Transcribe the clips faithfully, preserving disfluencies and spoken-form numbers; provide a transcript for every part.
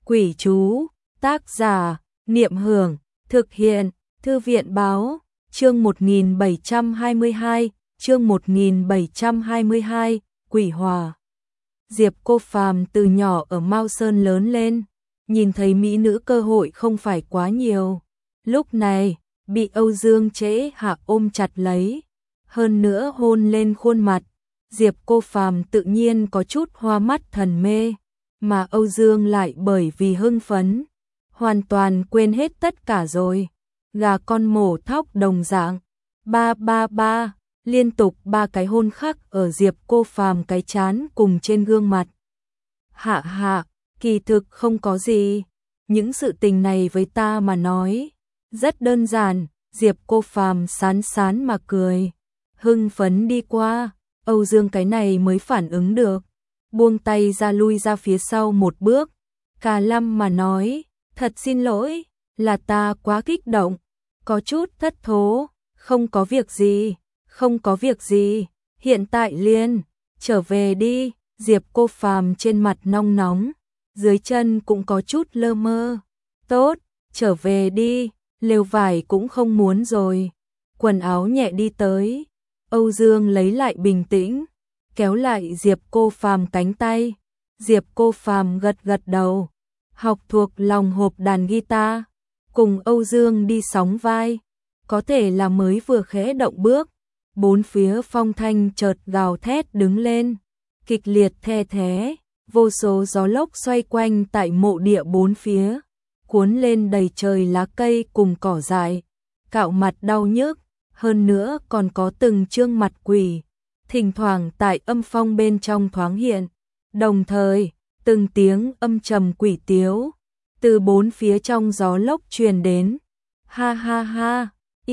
Quỷ chú, tác giả, Niệm Hưởng, thực hiện, Thư viện báo, chương một nghìn bảy trăm hai mươi hai, chương một nghìn bảy trăm hai mươi hai, Quỷ Hòa. Diệp Cô Phàm từ nhỏ ở Mao Sơn lớn lên, nhìn thấy mỹ nữ cơ hội không phải quá nhiều. Lúc này, bị Âu Dương Trễ Hạ ôm chặt lấy, hơn nữa hôn lên khuôn mặt, Diệp Cô Phàm tự nhiên có chút hoa mắt thần mê, mà Âu Dương lại bởi vì hưng phấn, hoàn toàn quên hết tất cả rồi. Gà con mổ thóc đồng dạng, ba ba ba, liên tục ba cái hôn khắc ở Diệp Cô Phàm cái trán cùng trên gương mặt. Hạ hạ, kỳ thực không có gì, những sự tình này với ta mà nói, rất đơn giản. Diệp Cô Phàm sán sán mà cười, hưng phấn đi qua, Âu Dương cái này mới phản ứng được, buông tay ra lui ra phía sau một bước, cà lâm mà nói, thật xin lỗi, là ta quá kích động, có chút thất thố, không có việc gì, không có việc gì, hiện tại liền, trở về đi. Diệp Cô Phàm trên mặt nong nóng, dưới chân cũng có chút lơ mơ, tốt, trở về đi, lều vải cũng không muốn rồi, quần áo nhẹ đi tới. Âu Dương lấy lại bình tĩnh, kéo lại Diệp Cô Phàm cánh tay. Diệp Cô Phàm gật gật đầu, học thuộc lòng hộp đàn guitar, cùng Âu Dương đi sóng vai, có thể là mới vừa khẽ động bước, bốn phía phong thanh chợt gào thét đứng lên, kịch liệt the thé, vô số gió lốc xoay quanh tại mộ địa bốn phía, cuốn lên đầy trời lá cây cùng cỏ dại, cạo mặt đau nhức, hơn nữa còn có từng trương mặt quỷ, thỉnh thoảng tại âm phong bên trong thoáng hiện, đồng thời, từng tiếng âm trầm quỷ tiếu, từ bốn phía trong gió lốc truyền đến, ha ha ha,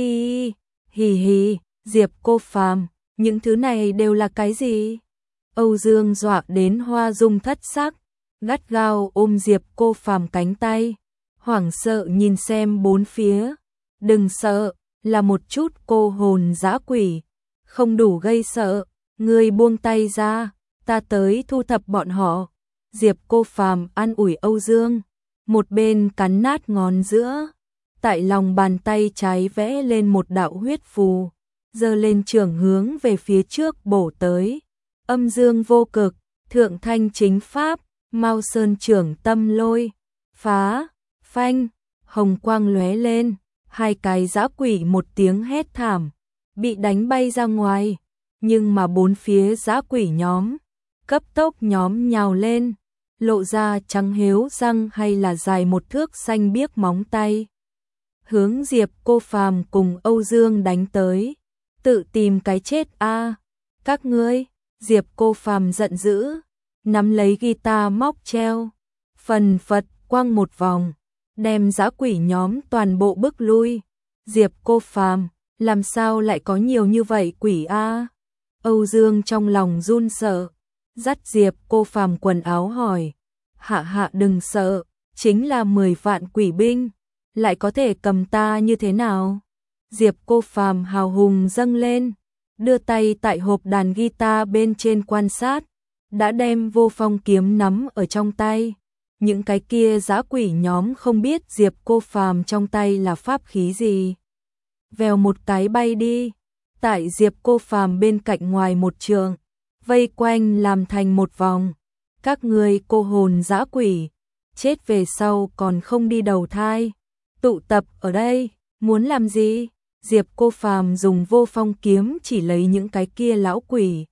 y, hì hì, Diệp Cô Phàm, những thứ này đều là cái gì? Âu Dương dọa đến hoa dung thất sắc, gắt gao ôm Diệp Cô Phàm cánh tay, hoảng sợ nhìn xem bốn phía, đừng sợ, là một chút cô hồn dã quỷ, không đủ gây sợ, ngươi buông tay ra, ta tới thu thập bọn họ. Diệp Cô Phàm an ủi Âu Dương, một bên cắn nát ngón giữa, tại lòng bàn tay trái vẽ lên một đạo huyết phù, giơ lên trường hướng về phía trước bổ tới. Âm dương vô cực, thượng thanh chính pháp, Mao Sơn trưởng tâm lôi, phá, phanh, hồng quang lóe lên, hai cái dã quỷ một tiếng hét thảm, bị đánh bay ra ngoài, nhưng mà bốn phía dã quỷ nhóm, cấp tốc nhóm nhào lên, lộ ra trắng héo răng hay là dài một thước xanh biếc móng tay, hướng Diệp Cô Phàm cùng Âu Dương đánh tới, tự tìm cái chết a, các ngươi. Diệp Cô Phàm giận dữ, nắm lấy guitar móc treo, phần phật quăng một vòng, đem dã quỷ nhóm toàn bộ bước lui. Diệp Cô Phàm, làm sao lại có nhiều như vậy quỷ a? Âu Dương trong lòng run sợ, dắt Diệp Cô Phàm quần áo hỏi, hạ hạ đừng sợ, chính là mười vạn quỷ binh, lại có thể cầm ta như thế nào? Diệp Cô Phàm hào hùng dâng lên, đưa tay tại hộp đàn guitar bên trên quan sát, đã đem vô phong kiếm nắm ở trong tay. Những cái kia dã quỷ nhóm không biết Diệp Cô Phàm trong tay là pháp khí gì. Vèo một cái bay đi, tại Diệp Cô Phàm bên cạnh ngoài một trường, vây quanh làm thành một vòng. Các người cô hồn dã quỷ, chết về sau còn không đi đầu thai, tụ tập ở đây, muốn làm gì? Diệp Cô Phàm dùng vô phong kiếm chỉ lấy những cái kia lão quỷ.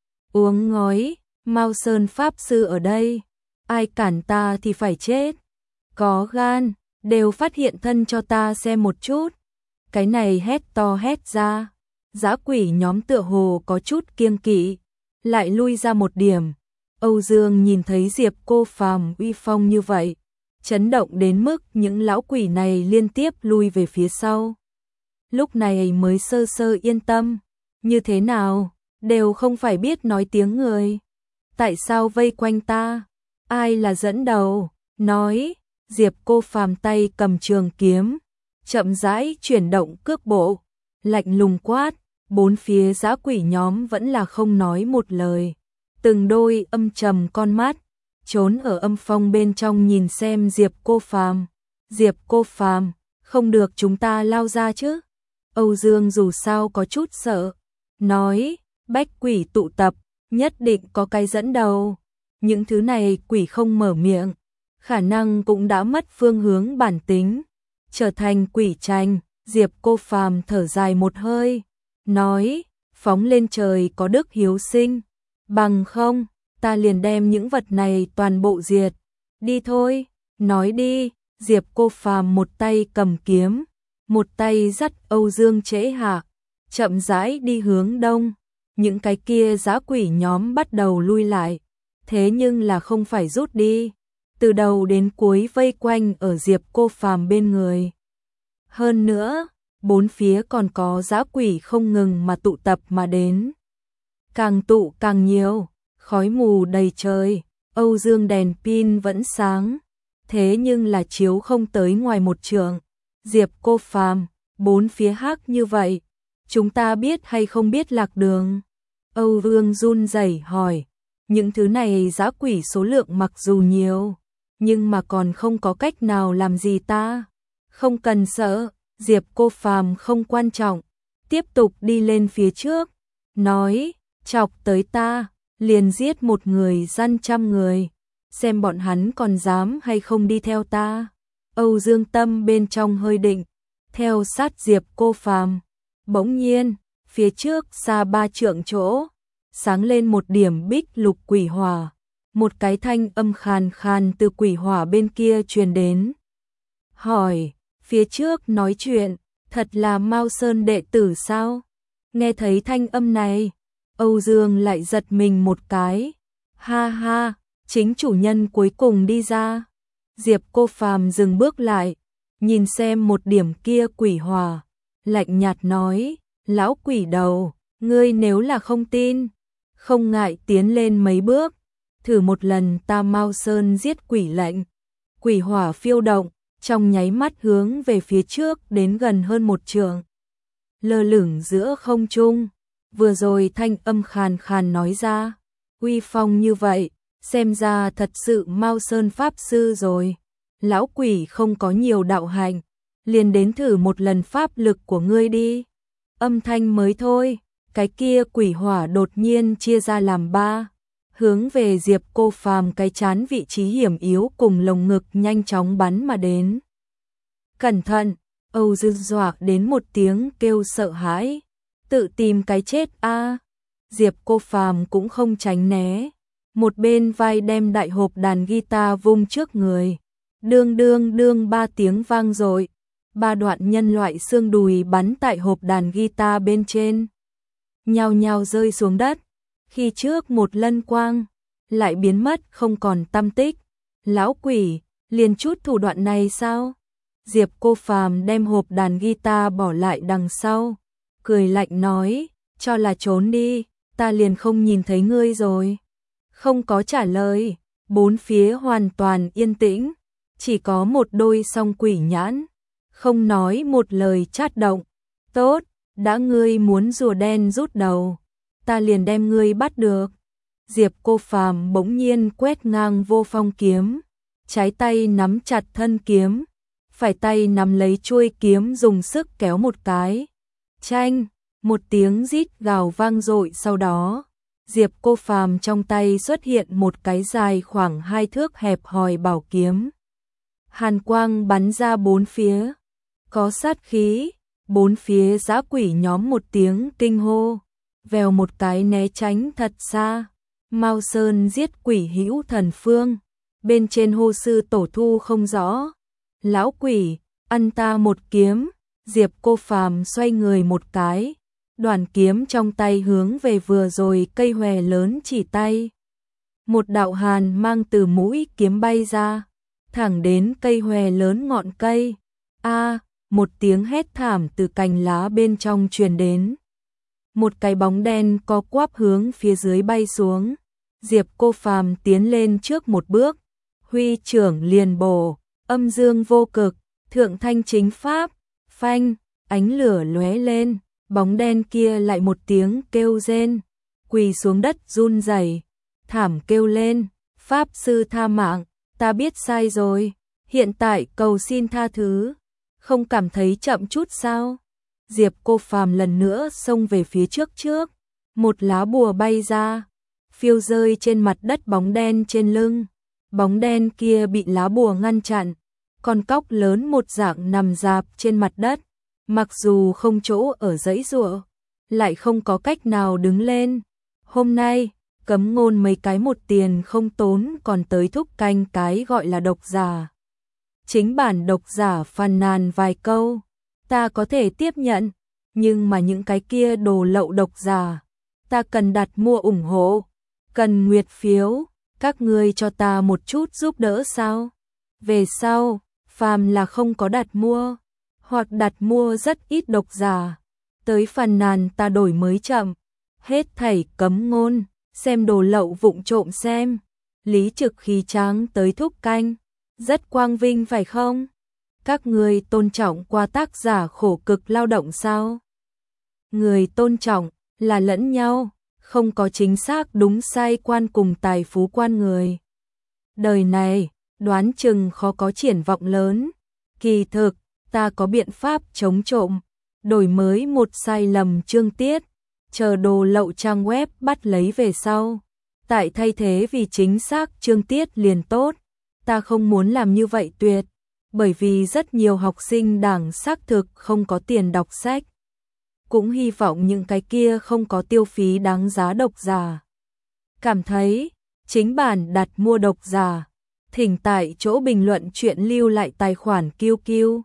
Uống ngói, Mao Sơn Pháp Sư ở đây, ai cản ta thì phải chết. Có gan, đều phát hiện thân cho ta xem một chút. Cái này hét to hét ra, dã quỷ nhóm tựa hồ có chút kiêng kỵ, lại lui ra một điểm. Âu Dương nhìn thấy Diệp Cô Phàm uy phong như vậy, chấn động đến mức những lão quỷ này liên tiếp lui về phía sau. Lúc này mới sơ sơ yên tâm, như thế nào, đều không phải biết nói tiếng người. Tại sao vây quanh ta? Ai là dẫn đầu? Nói, Diệp Cô Phàm tay cầm trường kiếm, chậm rãi chuyển động cước bộ, lạnh lùng quát, bốn phía dã quỷ nhóm vẫn là không nói một lời. Từng đôi âm trầm con mắt, trốn ở âm phong bên trong nhìn xem Diệp Cô Phàm. Diệp Cô Phàm, không được chúng ta lao ra chứ? Âu Dương dù sao có chút sợ, nói, bách quỷ tụ tập, nhất định có cái dẫn đầu. Những thứ này quỷ không mở miệng, khả năng cũng đã mất phương hướng bản tính, trở thành quỷ tranh. Diệp Cô Phàm thở dài một hơi, nói, phóng lên trời có đức hiếu sinh, bằng không, ta liền đem những vật này toàn bộ diệt. Đi thôi, nói đi. Diệp Cô Phàm một tay cầm kiếm, một tay dắt Âu Dương Trễ Hạc, chậm rãi đi hướng đông. Những cái kia dã quỷ nhóm bắt đầu lui lại, thế nhưng là không phải rút đi, từ đầu đến cuối vây quanh ở Diệp Cô Phàm bên người. Hơn nữa, bốn phía còn có dã quỷ không ngừng mà tụ tập mà đến. Càng tụ càng nhiều, khói mù đầy trời, Âu Dương đèn pin vẫn sáng, thế nhưng là chiếu không tới ngoài một trượng. Diệp Cô Phàm, bốn phía hắc như vậy, chúng ta biết hay không biết lạc đường? Âu Dương run rẩy hỏi, những thứ này dã quỷ số lượng mặc dù nhiều, nhưng mà còn không có cách nào làm gì ta. Không cần sợ, Diệp Cô Phàm không quan trọng, tiếp tục đi lên phía trước, nói, chọc tới ta, liền giết một người dân trăm người, xem bọn hắn còn dám hay không đi theo ta. Âu Dương tâm bên trong hơi định, theo sát Diệp Cô Phàm. Bỗng nhiên, phía trước xa ba trượng chỗ, sáng lên một điểm bích lục quỷ hỏa, một cái thanh âm khàn khàn từ quỷ hỏa bên kia truyền đến. Hỏi, phía trước nói chuyện, thật là Mao Sơn đệ tử sao? Nghe thấy thanh âm này, Âu Dương lại giật mình một cái. Ha ha, chính chủ nhân cuối cùng đi ra. Diệp Cô Phàm dừng bước lại, nhìn xem một điểm kia quỷ hỏa, lạnh nhạt nói, lão quỷ đầu, ngươi nếu là không tin, không ngại tiến lên mấy bước, thử một lần ta Mao Sơn giết quỷ lệnh. Quỷ hỏa phiêu động, trong nháy mắt hướng về phía trước đến gần hơn một trượng. Lơ lửng giữa không trung, vừa rồi thanh âm khàn khàn nói ra, uy phong như vậy, xem ra thật sự Mao Sơn Pháp Sư rồi. Lão quỷ không có nhiều đạo hạnh, liền đến thử một lần pháp lực của ngươi đi. Âm thanh mới thôi, cái kia quỷ hỏa đột nhiên chia ra làm ba, hướng về Diệp Cô Phàm cái chán vị trí hiểm yếu cùng lồng ngực nhanh chóng bắn mà đến. Cẩn thận, Âu Dương dọa đến một tiếng kêu sợ hãi, tự tìm cái chết a. Diệp Cô Phàm cũng không tránh né, một bên vai đem đại hộp đàn guitar vung trước người, đương đương đương ba tiếng vang rồi, ba đoạn nhân loại xương đùi bắn tại hộp đàn guitar bên trên, nhao nhao rơi xuống đất. Khi trước một lân quang, lại biến mất không còn tăm tích. Lão quỷ, liền chút thủ đoạn này sao? Diệp Cô Phàm đem hộp đàn guitar bỏ lại đằng sau, cười lạnh nói, cho là trốn đi, ta liền không nhìn thấy ngươi rồi. Không có trả lời, bốn phía hoàn toàn yên tĩnh, chỉ có một đôi song quỷ nhãn, không nói một lời chát động. Tốt, đã ngươi muốn rùa đen rút đầu, ta liền đem ngươi bắt được. Diệp Cô Phàm bỗng nhiên quét ngang vô phong kiếm, trái tay nắm chặt thân kiếm, phải tay nắm lấy chuôi kiếm dùng sức kéo một cái. Chanh, một tiếng rít gào vang dội, sau đó, Diệp Cô Phàm trong tay xuất hiện một cái dài khoảng hai thước hẹp hòi bảo kiếm. Hàn quang bắn ra bốn phía, có sát khí, bốn phía dã quỷ nhóm một tiếng kinh hô, vèo một cái né tránh thật xa. Mao Sơn giết quỷ hữu thần phương, bên trên hô sư tổ thu không rõ. Lão quỷ, ăn ta một kiếm. Diệp Cô Phàm xoay người một cái, đoàn kiếm trong tay hướng về vừa rồi cây hòe lớn chỉ tay. Một đạo hàn mang từ mũi kiếm bay ra, thẳng đến cây hòe lớn ngọn cây. A, một tiếng hét thảm từ cành lá bên trong truyền đến. Một cái bóng đen co quắp hướng phía dưới bay xuống. Diệp Cô Phàm tiến lên trước một bước, huy trưởng liền bổ, âm dương vô cực, thượng thanh chính pháp, phanh, ánh lửa lóe lên, bóng đen kia lại một tiếng kêu rên, quỳ xuống đất run rẩy, thảm kêu lên, Pháp sư tha mạng, ta biết sai rồi, hiện tại cầu xin tha thứ, không cảm thấy chậm chút sao? Diệp Cô Phàm lần nữa xông về phía trước trước, một lá bùa bay ra, phiêu rơi trên mặt đất bóng đen trên lưng, bóng đen kia bị lá bùa ngăn chặn, con cóc lớn một dạng nằm rạp trên mặt đất, mặc dù không chỗ ở giãy giụa, lại không có cách nào đứng lên. Hôm nay, cấm ngôn mấy cái một tiền không tốn còn tới thúc canh cái gọi là độc giả. Chính bản độc giả phàn nàn vài câu, ta có thể tiếp nhận, nhưng mà những cái kia đồ lậu độc giả, ta cần đặt mua ủng hộ, cần nguyệt phiếu, các ngươi cho ta một chút giúp đỡ sao? Về sau, phàm là không có đặt mua, hoặc đặt mua rất ít độc giả, tới phàn nàn ta đổi mới chậm, hết thảy cấm ngôn, xem đồ lậu vụng trộm xem, Lý Trực khí tráng tới thúc canh, rất quang vinh phải không? Các người tôn trọng qua tác giả khổ cực lao động sao? Người tôn trọng là lẫn nhau, không có chính xác đúng sai quan cùng tài phú quan người. Đời này, đoán chừng khó có triển vọng lớn, kỳ thực, ta có biện pháp chống trộm, đổi mới một sai lầm chương tiết, chờ đồ lậu trang web bắt lấy về sau, tại thay thế vì chính xác chương tiết liền tốt. Ta không muốn làm như vậy tuyệt, bởi vì rất nhiều học sinh đảng xác thực không có tiền đọc sách. Cũng hy vọng những cái kia không có tiêu phí đáng giá độc giả. Cảm thấy, chính bản đặt mua độc giả, thỉnh tại chỗ bình luận chuyện lưu lại tài khoản Q Q.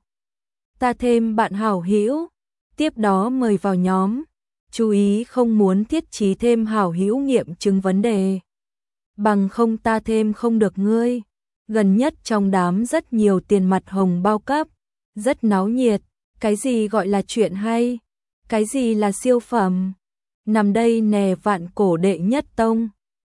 Ta thêm bạn hảo hữu, tiếp đó mời vào nhóm. Chú ý không muốn thiết trí thêm hảo hữu nghiệm chứng vấn đề. Bằng không ta thêm không được ngươi. Gần nhất trong đám rất nhiều tiền mặt hồng bao cấp, rất náo nhiệt, cái gì gọi là chuyện hay, cái gì là siêu phẩm. Nằm đây nè vạn cổ đệ nhất tông.